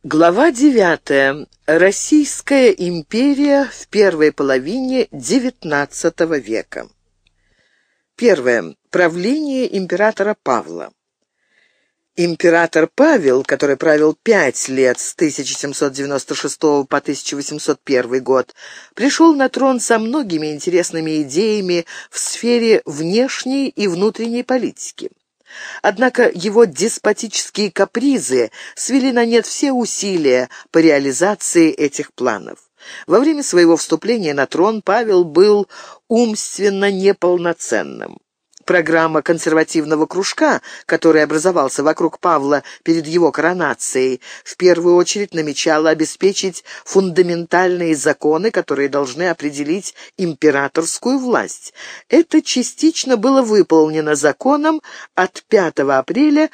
Глава 9. Российская империя в первой половине XIX века. Первое. Правление императора Павла. Император Павел, который правил 5 лет с 1796 по 1801 год, пришел на трон со многими интересными идеями в сфере внешней и внутренней политики. Однако его деспотические капризы свели на нет все усилия по реализации этих планов. Во время своего вступления на трон Павел был умственно неполноценным. Программа консервативного кружка, который образовался вокруг Павла перед его коронацией, в первую очередь намечала обеспечить фундаментальные законы, которые должны определить императорскую власть. Это частично было выполнено законом от 5 апреля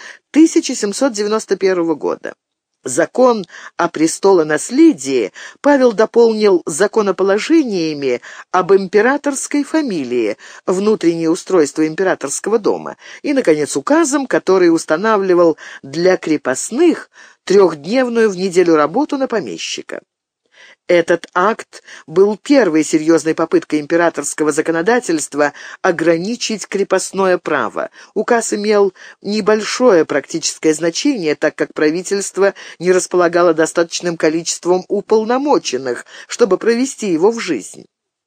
1791 года. Закон о престолонаследии Павел дополнил законоположениями об императорской фамилии, внутреннее устройство императорского дома и, наконец, указом, который устанавливал для крепостных 3-дневную в неделю работу на помещика. Этот акт был первой серьезной попыткой императорского законодательства ограничить крепостное право. Указ имел небольшое практическое значение, так как правительство не располагало достаточным количеством уполномоченных, чтобы провести его в жизнь.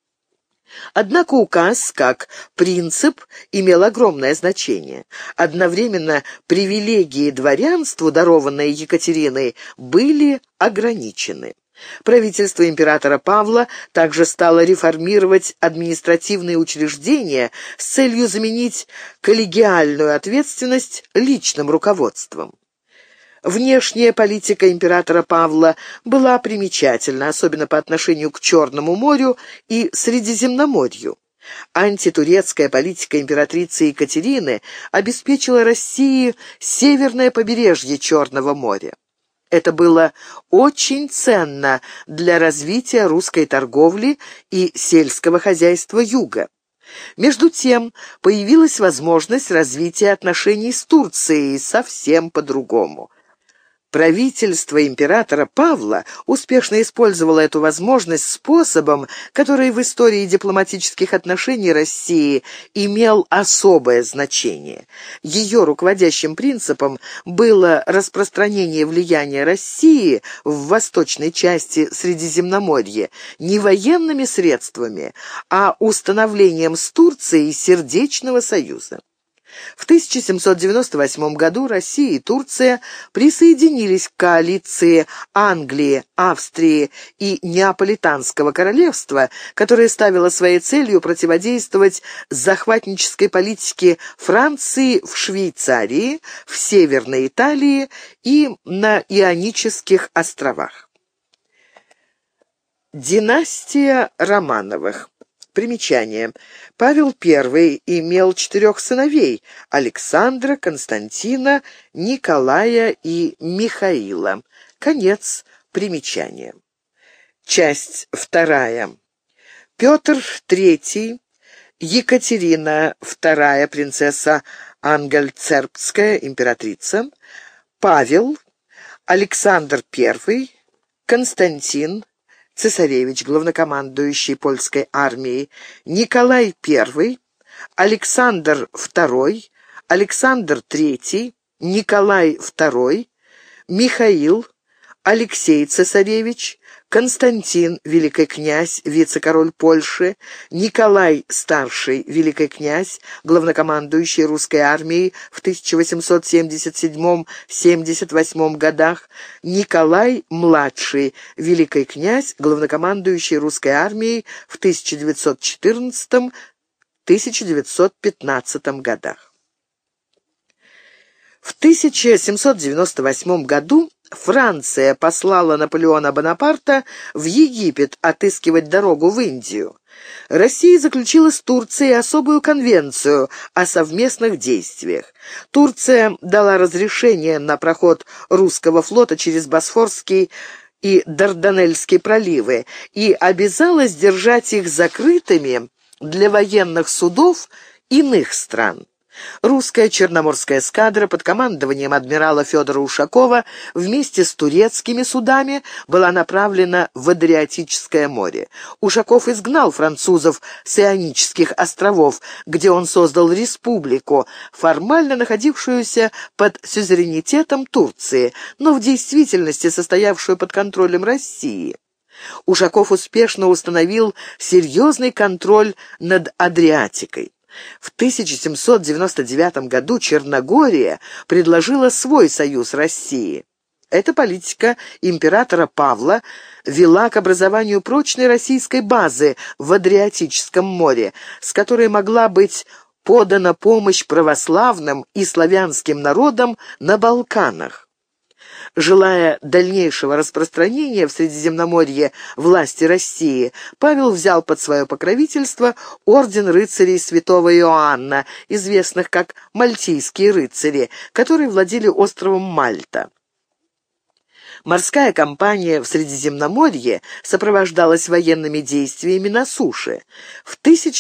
Однако указ, как принцип, имел огромное значение. Одновременно привилегии дворянству, дарованные Екатериной, были ограничены. Правительство императора Павла также стало реформировать административные учреждения с целью заменить коллегиальную ответственность личным руководством. Внешняя политика императора Павла была примечательна, особенно по отношению к Черному морю и Средиземноморью. Антитурецкая политика императрицы Екатерины обеспечила России северное побережье Черного моря. Это было очень ценно для развития русской торговли и сельского хозяйства Юга. Между тем, появилась возможность развития отношений с Турцией совсем по-другому. Правительство императора Павла успешно использовало эту возможность способом, который в истории дипломатических отношений России имел особое значение. Ее руководящим принципом было распространение влияния России в восточной части Средиземноморья не военными средствами, а установлением с Турцией сердечного союза. В 1798 году Россия и Турция присоединились к коалиции Англии, Австрии и Неаполитанского королевства, которая ставила своей целью противодействовать захватнической политике Франции в Швейцарии, в Северной Италии и на Ионических островах. Династия Романовых. Примечание. Павел I имел 4 сыновей – Александра, Константина, Николая и Михаила. Конец примечания. Часть 2. Петр III, Екатерина II, принцесса Ангальцербская, императрица, Павел, Александр I, Константин, цесаревич, главнокомандующий польской армией, Николай I, Александр II, Александр III, Николай II, Михаил, Алексей цесаревич, Константин, великий князь, вице-король Польши, Николай Старший, великий князь, главнокомандующий русской армией в 1877-78 годах, Николай Младший, великий князь, главнокомандующий русской армией в 1914-1915 годах. В 1798 году Франция послала Наполеона Бонапарта в Египет отыскивать дорогу в Индию. Россия заключила с Турцией особую конвенцию о совместных действиях. Турция дала разрешение на проход русского флота через Босфорский и Дарданельские проливы и обязалась держать их закрытыми для военных судов иных стран. Русская Черноморская эскадра под командованием адмирала Федора Ушакова вместе с турецкими судами была направлена в Адриатическое море. Ушаков изгнал французов с Ионических островов, где он создал республику, формально находившуюся под сюзеренитетом Турции, но в действительности состоявшую под контролем России. Ушаков успешно установил серьезный контроль над Адриатикой. В 1799 году Черногория предложила свой союз России. Эта политика императора Павла вела к образованию прочной российской базы в Адриатическом море, с которой могла быть подана помощь православным и славянским народам на Балканах. Желая дальнейшего распространения в Средиземноморье власти России, Павел взял под свое покровительство орден рыцарей святого Иоанна, известных как Мальтийские рыцари, которые владели островом Мальта. Морская кампания в Средиземноморье сопровождалась военными действиями на суше. В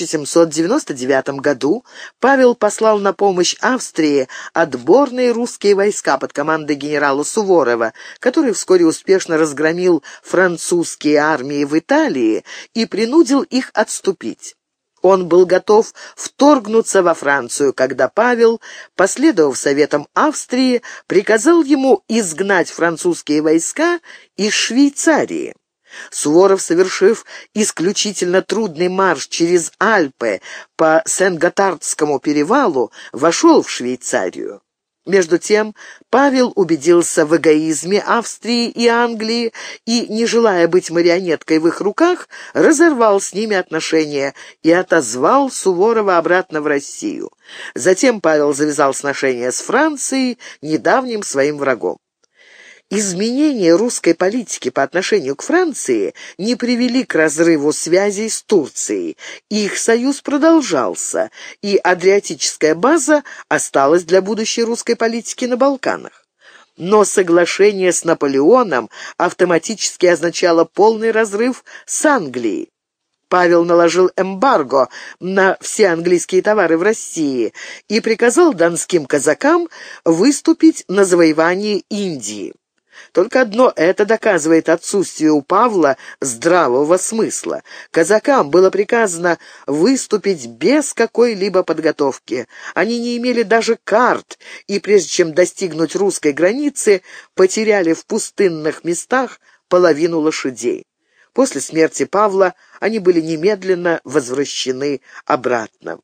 1799 году Павел послал на помощь Австрии отборные русские войска под командой генерала Суворова, который вскоре успешно разгромил французские армии в Италии и принудил их отступить. Он был готов вторгнуться во Францию, когда Павел, последовав советам Австрии, приказал ему изгнать французские войска из Швейцарии. Суворов, совершив исключительно трудный марш через Альпы по Сен-Готардскому перевалу, вошел в Швейцарию. Между тем Павел убедился в эгоизме Австрии и Англии и, не желая быть марионеткой в их руках, разорвал с ними отношения и отозвал Суворова обратно в Россию. Затем Павел завязал сношения с Францией, недавним своим врагом. Изменения русской политики по отношению к Франции не привели к разрыву связей с Турцией. Их союз продолжался, и Адриатическая база осталась для будущей русской политики на Балканах. Но соглашение с Наполеоном автоматически означало полный разрыв с Англией. Павел наложил эмбарго на все английские товары в России и приказал донским казакам выступить на завоевание Индии. Только одно это доказывает отсутствие у Павла здравого смысла. Казакам было приказано выступить без какой-либо подготовки. Они не имели даже карт, и прежде чем достигнуть русской границы, потеряли в пустынных местах половину лошадей. После смерти Павла они были немедленно возвращены обратно.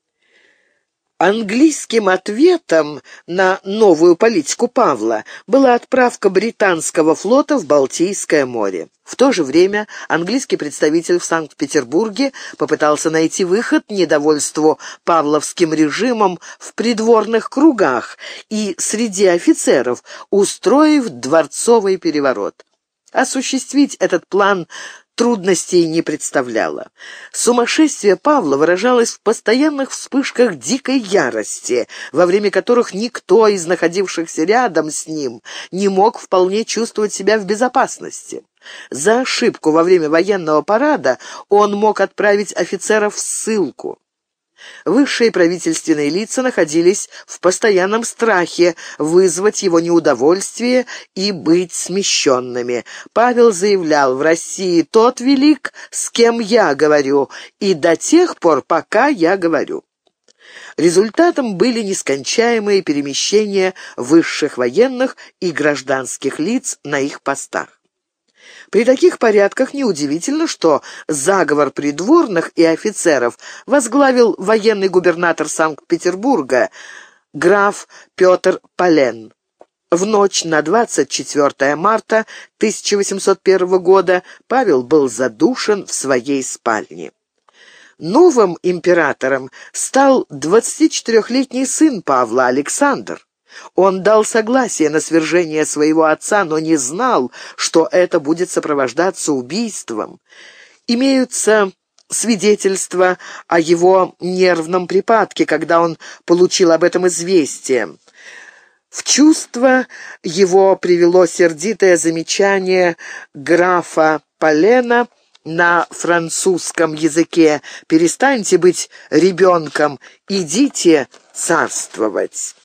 Английским ответом на новую политику Павла была отправка британского флота в Балтийское море. В то же время английский представитель в Санкт-Петербурге попытался найти выход недовольству павловским режимом в придворных кругах и среди офицеров, устроив дворцовый переворот. Осуществить этот план трудностей не представляло. Сумасшествие Павла выражалось в постоянных вспышках дикой ярости, во время которых никто из находившихся рядом с ним не мог вполне чувствовать себя в безопасности. За ошибку во время военного парада он мог отправить офицеров в ссылку. Высшие правительственные лица находились в постоянном страхе вызвать его неудовольствие и быть смещенными. Павел заявлял: «В России тот велик, с кем я говорю, и до тех пор, пока я говорю». Результатом были нескончаемые перемещения высших военных и гражданских лиц на их постах. При таких порядках неудивительно, что заговор придворных и офицеров возглавил военный губернатор Санкт-Петербурга граф Петр Полен. В ночь на 24 марта 1801 года Павел был задушен в своей спальне. Новым императором стал 24-летний сын Павла, Александр. Он дал согласие на свержение своего отца, но не знал, что это будет сопровождаться убийством. Имеются свидетельства о его нервном припадке, когда он получил об этом известие. В чувство его привело сердитое замечание графа Полена на французском языке: «Перестаньте быть ребенком, идите царствовать.